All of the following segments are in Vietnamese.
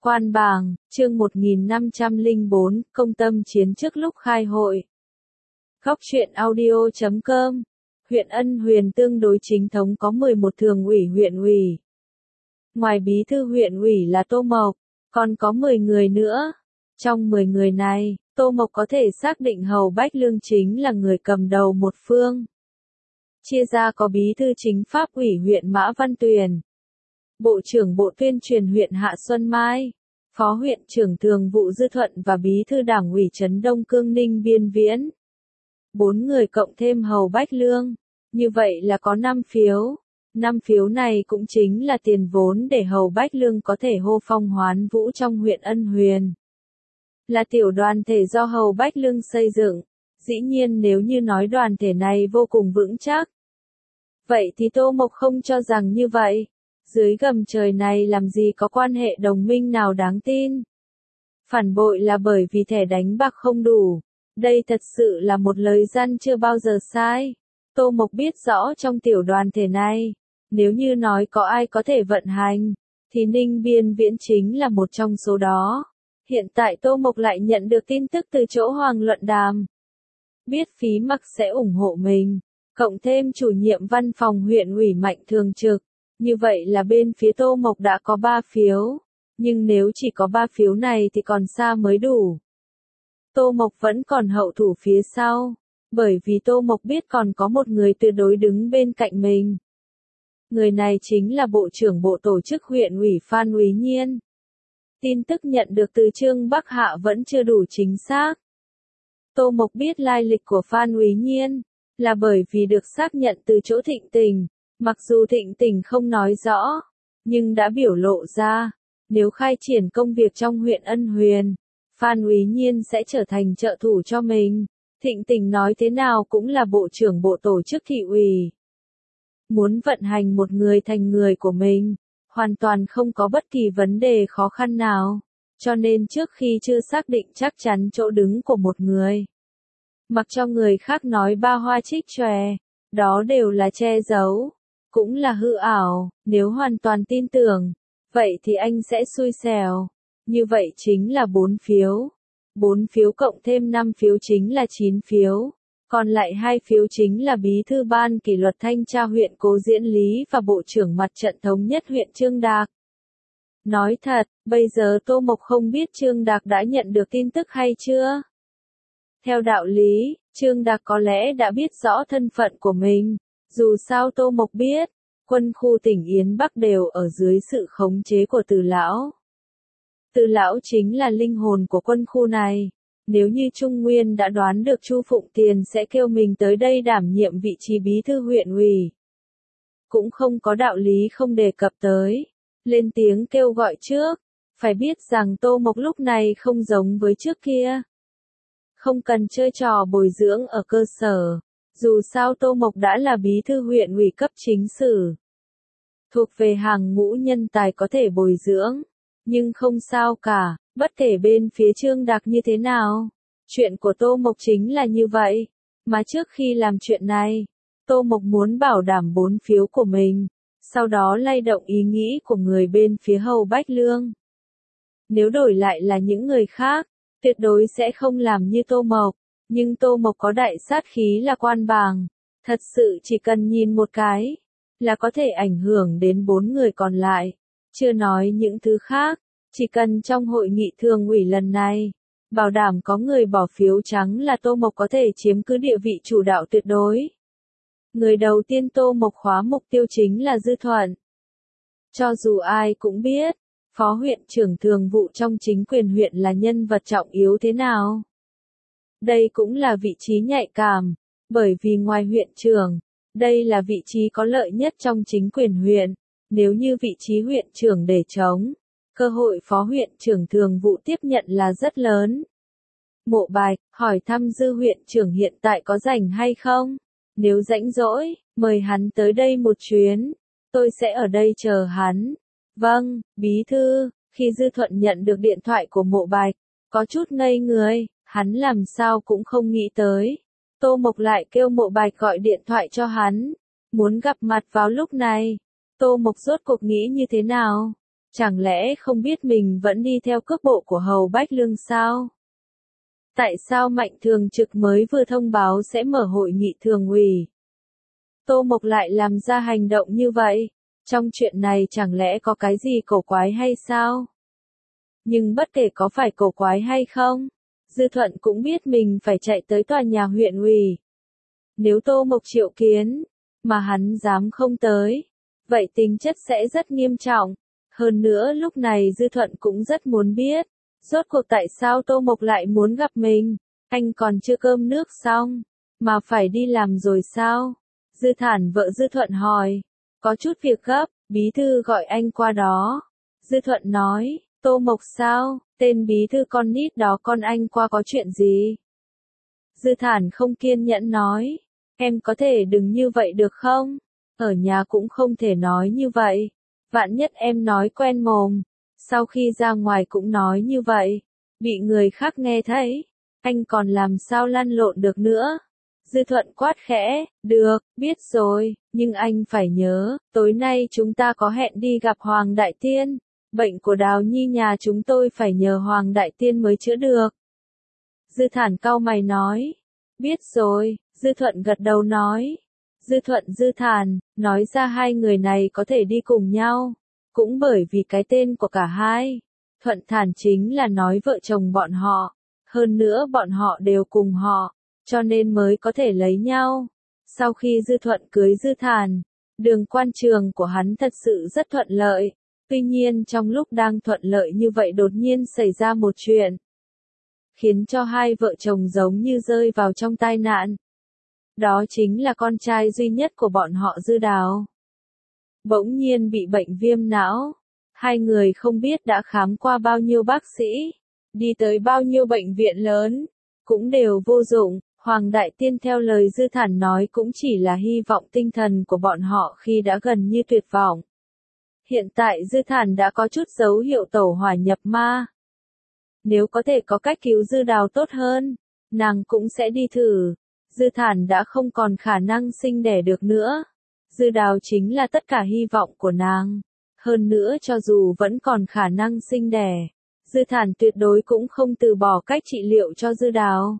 Quan Bàng, chương 1504, công tâm chiến trước lúc khai hội. Góc truyện audio.com. Huyện Ân Huyền tương đối chính thống có 11 thường ủy huyện ủy. Ngoài bí thư huyện ủy là Tô Mộc, còn có 10 người nữa. Trong 10 người này, Tô Mộc có thể xác định Hầu Bách Lương chính là người cầm đầu một phương. Chia ra có bí thư chính pháp ủy huyện Mã Văn Tuyền, Bộ trưởng Bộ Tuyên truyền huyện Hạ Xuân Mai, Phó huyện trưởng Thường vụ Dư Thuận và Bí thư Đảng ủy Trấn Đông Cương Ninh Biên Viễn. 4 người cộng thêm Hầu Bách Lương. Như vậy là có 5 phiếu. 5 phiếu này cũng chính là tiền vốn để Hầu Bách Lương có thể hô phong hoán vũ trong huyện Ân Huyền. Là tiểu đoàn thể do Hầu Bách Lương xây dựng. Dĩ nhiên nếu như nói đoàn thể này vô cùng vững chắc. Vậy thì Tô Mộc không cho rằng như vậy. Dưới gầm trời này làm gì có quan hệ đồng minh nào đáng tin. Phản bội là bởi vì thẻ đánh bạc không đủ. Đây thật sự là một lời gian chưa bao giờ sai. Tô Mộc biết rõ trong tiểu đoàn thể này, nếu như nói có ai có thể vận hành, thì Ninh Biên Viễn chính là một trong số đó. Hiện tại Tô Mộc lại nhận được tin tức từ chỗ Hoàng Luận Đàm. Biết Phí Mặc sẽ ủng hộ mình, cộng thêm chủ nhiệm văn phòng huyện ủy Mạnh thường trực. Như vậy là bên phía Tô Mộc đã có 3 phiếu. Nhưng nếu chỉ có 3 phiếu này thì còn xa mới đủ. Tô Mộc vẫn còn hậu thủ phía sau. Bởi vì Tô Mộc biết còn có một người tuyệt đối đứng bên cạnh mình. Người này chính là Bộ trưởng Bộ Tổ chức huyện ủy Phan Úy Nhiên. Tin tức nhận được từ Trương Bắc Hạ vẫn chưa đủ chính xác. Tô Mộc biết lai lịch của Phan Úy Nhiên, là bởi vì được xác nhận từ chỗ Thịnh Tình. Mặc dù Thịnh Tình không nói rõ, nhưng đã biểu lộ ra, nếu khai triển công việc trong huyện Ân Huyền, Phan Úy Nhiên sẽ trở thành trợ thủ cho mình. Thịnh Tình nói thế nào cũng là Bộ trưởng Bộ Tổ chức thị ủy. Muốn vận hành một người thành người của mình, hoàn toàn không có bất kỳ vấn đề khó khăn nào. Cho nên trước khi chưa xác định chắc chắn chỗ đứng của một người, mặc cho người khác nói ba hoa trích chòe, đó đều là che giấu. Cũng là hư ảo, nếu hoàn toàn tin tưởng, vậy thì anh sẽ xui xẻo. Như vậy chính là 4 phiếu. 4 phiếu cộng thêm 5 phiếu chính là 9 phiếu. Còn lại 2 phiếu chính là Bí thư Ban kỷ luật thanh tra huyện Cố Diễn Lý và Bộ trưởng Mặt trận Thống nhất huyện Trương Đạc. Nói thật, bây giờ Tô Mộc không biết Trương Đạc đã nhận được tin tức hay chưa? Theo đạo lý, Trương Đạc có lẽ đã biết rõ thân phận của mình. Dù sao Tô Mộc biết, quân khu tỉnh Yến Bắc đều ở dưới sự khống chế của Từ Lão. Từ Lão chính là linh hồn của quân khu này. Nếu như Trung Nguyên đã đoán được Chu Phụng Tiền sẽ kêu mình tới đây đảm nhiệm vị trí bí thư huyện ủy, cũng không có đạo lý không đề cập tới. Lên tiếng kêu gọi trước, phải biết rằng Tô Mộc lúc này không giống với trước kia. Không cần chơi trò bồi dưỡng ở cơ sở. Dù sao Tô Mộc đã là bí thư huyện ủy cấp chính sử, thuộc về hàng ngũ nhân tài có thể bồi dưỡng. Nhưng không sao cả, bất kể bên phía Trương Đạc như thế nào. Chuyện của Tô Mộc chính là như vậy. Mà trước khi làm chuyện này, Tô Mộc muốn bảo đảm 4 phiếu của mình, sau đó lay động ý nghĩ của người bên phía Hầu Bách Lương. Nếu đổi lại là những người khác, tuyệt đối sẽ không làm như Tô Mộc. Nhưng Tô Mộc có đại sát khí là Quan Bàng. Thật sự chỉ cần nhìn một cái, là có thể ảnh hưởng đến 4 người còn lại. Chưa nói những thứ khác, chỉ cần trong hội nghị thường ủy lần này, bảo đảm có người bỏ phiếu trắng là Tô Mộc có thể chiếm cứ địa vị chủ đạo tuyệt đối. Người đầu tiên Tô Mộc khóa mục tiêu chính là Dư Thuận. Cho dù ai cũng biết, Phó huyện trưởng thường vụ trong chính quyền huyện là nhân vật trọng yếu thế nào. Đây cũng là vị trí nhạy cảm, bởi vì ngoài huyện trưởng, đây là vị trí có lợi nhất trong chính quyền huyện. Nếu như vị trí huyện trưởng để trống, cơ hội phó huyện trưởng thường vụ tiếp nhận là rất lớn. Mộ Bạch, hỏi thăm Dư huyện trưởng hiện tại có rảnh hay không? Nếu rảnh rỗi, mời hắn tới đây một chuyến. Tôi sẽ ở đây chờ hắn. Vâng, bí thư. Khi Dư Thuận nhận được điện thoại của Mộ Bạch, có chút ngây người. Hắn làm sao cũng không nghĩ tới. Tô Mộc lại kêu Mộ Bạch gọi điện thoại cho hắn. Muốn gặp mặt vào lúc này. Tô Mộc rốt cuộc nghĩ như thế nào? Chẳng lẽ không biết mình vẫn đi theo cước bộ của Hầu Bách Lương sao? Tại sao Mạnh Thường Trực mới vừa thông báo sẽ mở hội nghị thường ủy? Tô Mộc lại làm ra hành động như vậy? Trong chuyện này chẳng lẽ có cái gì cổ quái hay sao? Nhưng bất kể có phải cổ quái hay không, Dư Thuận cũng biết mình phải chạy tới tòa nhà huyện ủy. Nếu Tô Mộc triệu kiến, mà hắn dám không tới, vậy tính chất sẽ rất nghiêm trọng. Hơn nữa lúc này Dư Thuận cũng rất muốn biết, rốt cuộc tại sao Tô Mộc lại muốn gặp mình, anh còn chưa cơm nước xong, mà phải đi làm rồi sao? Dư Thản vợ Dư Thuận hỏi, có chút việc gấp, bí thư gọi anh qua đó. Dư Thuận nói, Tô Mộc sao, tên bí thư con nít đó con anh qua có chuyện gì? Dư Thản không kiên nhẫn nói, em có thể đừng như vậy được không? Ở nhà cũng không thể nói như vậy. Vạn nhất em nói quen mồm, sau khi ra ngoài cũng nói như vậy, bị người khác nghe thấy, anh còn làm sao lăn lộn được nữa. Dư Thuận quát khẽ, được, biết rồi, nhưng anh phải nhớ, tối nay chúng ta có hẹn đi gặp Hoàng Đại Tiên, bệnh của Đào Nhi nhà chúng tôi phải nhờ Hoàng Đại Tiên mới chữa được. Dư Thản cau mày nói, biết rồi, Dư Thuận gật đầu nói. Dư Thuận Dư Thản, nói ra hai người này có thể đi cùng nhau, cũng bởi vì cái tên của cả hai. Thuận Thản chính là nói vợ chồng bọn họ, hơn nữa bọn họ đều cùng họ, cho nên mới có thể lấy nhau. Sau khi Dư Thuận cưới Dư Thản, đường quan trường của hắn thật sự rất thuận lợi, tuy nhiên trong lúc đang thuận lợi như vậy đột nhiên xảy ra một chuyện, khiến cho hai vợ chồng giống như rơi vào trong tai nạn. Đó chính là con trai duy nhất của bọn họ Dư Đào. Bỗng nhiên bị bệnh viêm não. Hai người không biết đã khám qua bao nhiêu bác sĩ, đi tới bao nhiêu bệnh viện lớn, cũng đều vô dụng. Hoàng Đại Tiên theo lời Dư Thản nói cũng chỉ là hy vọng tinh thần của bọn họ khi đã gần như tuyệt vọng. Hiện tại Dư Thản đã có chút dấu hiệu tẩu hỏa nhập ma. Nếu có thể có cách cứu Dư Đào tốt hơn, nàng cũng sẽ đi thử. Dư Thản đã không còn khả năng sinh đẻ được nữa. Dư Đào chính là tất cả hy vọng của nàng. Hơn nữa cho dù vẫn còn khả năng sinh đẻ, Dư Thản tuyệt đối cũng không từ bỏ cách trị liệu cho Dư Đào.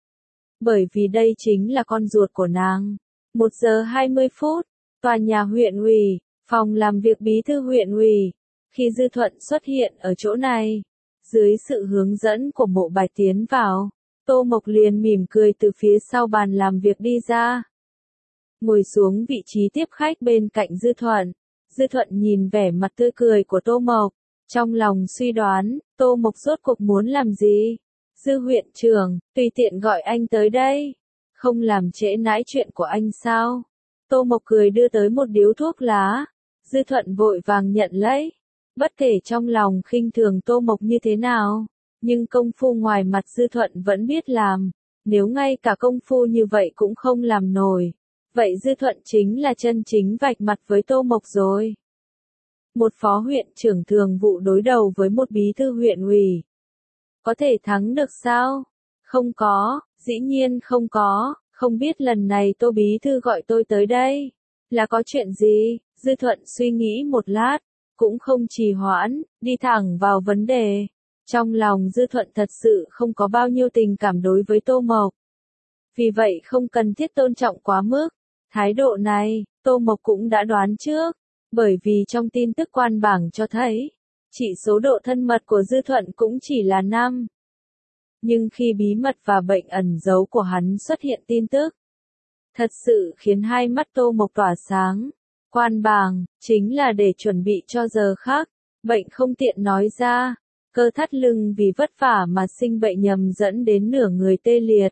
Bởi vì đây chính là con ruột của nàng. 1 giờ 20 phút, tòa nhà huyện ủy, phòng làm việc bí thư huyện ủy. Khi Dư Thuận xuất hiện ở chỗ này, dưới sự hướng dẫn của Mộ Bài tiến vào, Tô Mộc liền mỉm cười từ phía sau bàn làm việc đi ra. Ngồi xuống vị trí tiếp khách bên cạnh Dư Thuận. Dư Thuận nhìn vẻ mặt tươi cười của Tô Mộc, trong lòng suy đoán, Tô Mộc rốt cuộc muốn làm gì? Dư huyện trưởng, tùy tiện gọi anh tới đây. Không làm trễ nải chuyện của anh sao? Tô Mộc cười đưa tới một điếu thuốc lá. Dư Thuận vội vàng nhận lấy. Bất kể trong lòng khinh thường Tô Mộc như thế nào, nhưng công phu ngoài mặt Dư Thuận vẫn biết làm. Nếu ngay cả công phu như vậy cũng không làm nổi, vậy Dư Thuận chính là chân chính vạch mặt với Tô Mộc rồi. Một phó huyện trưởng thường vụ đối đầu với một bí thư huyện ủy. Có thể thắng được sao? Không có, dĩ nhiên không có, không biết lần này Tô bí thư gọi tôi tới đây, là có chuyện gì? Dư Thuận suy nghĩ một lát, cũng không trì hoãn, đi thẳng vào vấn đề. Trong lòng Dư Thuận thật sự không có bao nhiêu tình cảm đối với Tô Mộc. Vì vậy không cần thiết tôn trọng quá mức. Thái độ này, Tô Mộc cũng đã đoán trước, bởi vì trong tin tức quan bảng cho thấy, chỉ số độ thân mật của Dư Thuận cũng chỉ là 5. Nhưng khi bí mật và bệnh ẩn giấu của hắn xuất hiện tin tức, thật sự khiến hai mắt Tô Mộc tỏa sáng. Quan bảng, chính là để chuẩn bị cho giờ khác, bệnh không tiện nói ra, cơ thắt lưng vì vất vả mà sinh bệnh nhầm dẫn đến nửa người tê liệt.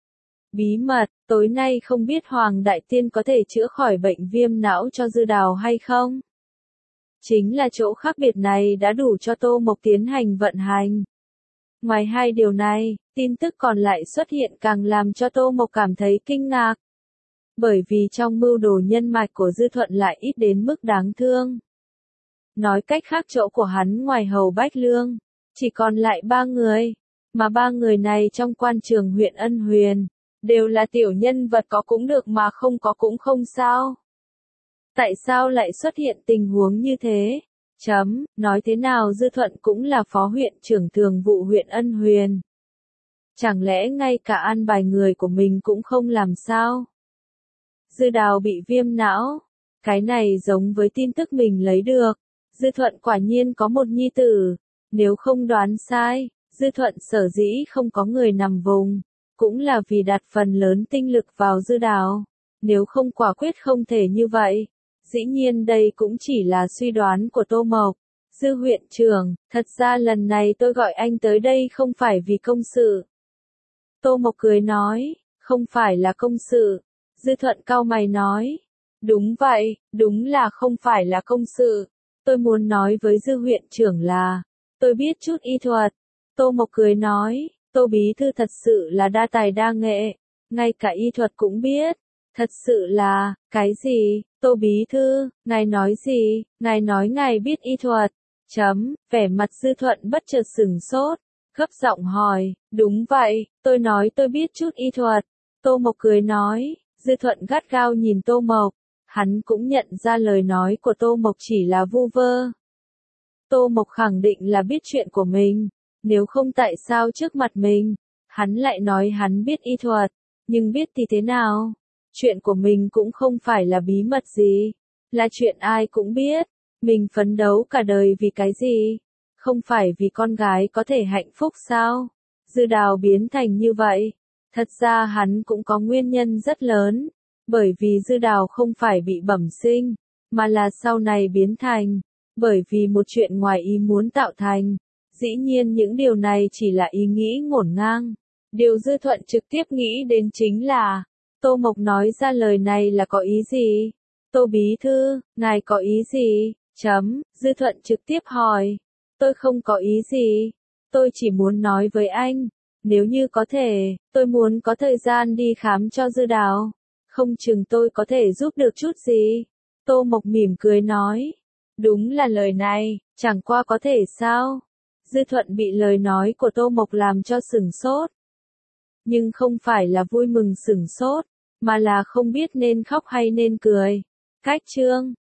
Bí mật, tối nay không biết Hoàng Đại Tiên có thể chữa khỏi bệnh viêm não cho Dư Đào hay không? Chính là chỗ khác biệt này đã đủ cho Tô Mộc tiến hành vận hành. Ngoài hai điều này, tin tức còn lại xuất hiện càng làm cho Tô Mộc cảm thấy kinh ngạc. Bởi vì trong mưu đồ nhân mạch của Dư Thuận lại ít đến mức đáng thương. Nói cách khác chỗ của hắn ngoài Hầu Bách Lương, chỉ còn lại 3 người, mà 3 người này trong quan trường huyện Ân Huyền, đều là tiểu nhân vật có cũng được mà không có cũng không sao. Tại sao lại xuất hiện tình huống như thế? Nói thế nào Dư Thuận cũng là phó huyện trưởng thường vụ huyện Ân Huyền. Chẳng lẽ ngay cả an bài người của mình cũng không làm sao? Dư Đào bị viêm não. Cái này giống với tin tức mình lấy được. Dư Thuận quả nhiên có một nhi tử. Nếu không đoán sai, Dư Thuận sở dĩ không có người nằm vùng, cũng là vì đặt phần lớn tinh lực vào Dư Đào. Nếu không quả quyết không thể như vậy. Dĩ nhiên đây cũng chỉ là suy đoán của Tô Mộc. Dư huyện trưởng, thật ra lần này tôi gọi anh tới đây không phải vì công sự. Tô Mộc cười nói, không phải là công sự. Dư Thuận cau mày nói, đúng vậy, đúng là không phải là công sự. Tôi muốn nói với Dư huyện trưởng là, tôi biết chút y thuật. Tô Mộc cười nói, Tô bí thư thật sự là đa tài đa nghệ, ngay cả y thuật cũng biết. Thật sự là, cái gì, Tô bí thư, ngài nói gì, ngài nói ngài biết y thuật. Vẻ mặt Dư Thuận bất chợt sửng sốt, gấp giọng hỏi, đúng vậy, tôi nói tôi biết chút y thuật. Tô Mộc cười nói, Dư Thuận gắt gao nhìn Tô Mộc, hắn cũng nhận ra lời nói của Tô Mộc chỉ là vu vơ. Tô Mộc khẳng định là biết chuyện của mình, nếu không tại sao trước mặt mình, hắn lại nói hắn biết y thuật, nhưng biết thì thế nào? Chuyện của mình cũng không phải là bí mật gì, là chuyện ai cũng biết. Mình phấn đấu cả đời vì cái gì? Không phải vì con gái có thể hạnh phúc sao? Dư Đào biến thành như vậy. Thật ra hắn cũng có nguyên nhân rất lớn. Bởi vì Dư Đào không phải bị bẩm sinh, mà là sau này biến thành. Bởi vì một chuyện ngoài ý muốn tạo thành. Dĩ nhiên những điều này chỉ là ý nghĩ ngổn ngang. Điều Dư Thuận trực tiếp nghĩ đến chính là, Tô Mộc nói ra lời này là có ý gì? Tô bí thư, ngài có ý gì? Dư Thuận trực tiếp hỏi. Tôi không có ý gì. Tôi chỉ muốn nói với anh. Nếu như có thể, tôi muốn có thời gian đi khám cho Dư Đào. Không chừng tôi có thể giúp được chút gì. Tô Mộc mỉm cười nói. Đúng là lời này, chẳng qua có thể sao? Dư Thuận bị lời nói của Tô Mộc làm cho sửng sốt. Nhưng không phải là vui mừng sửng sốt, mà là không biết nên khóc hay nên cười. Cách chương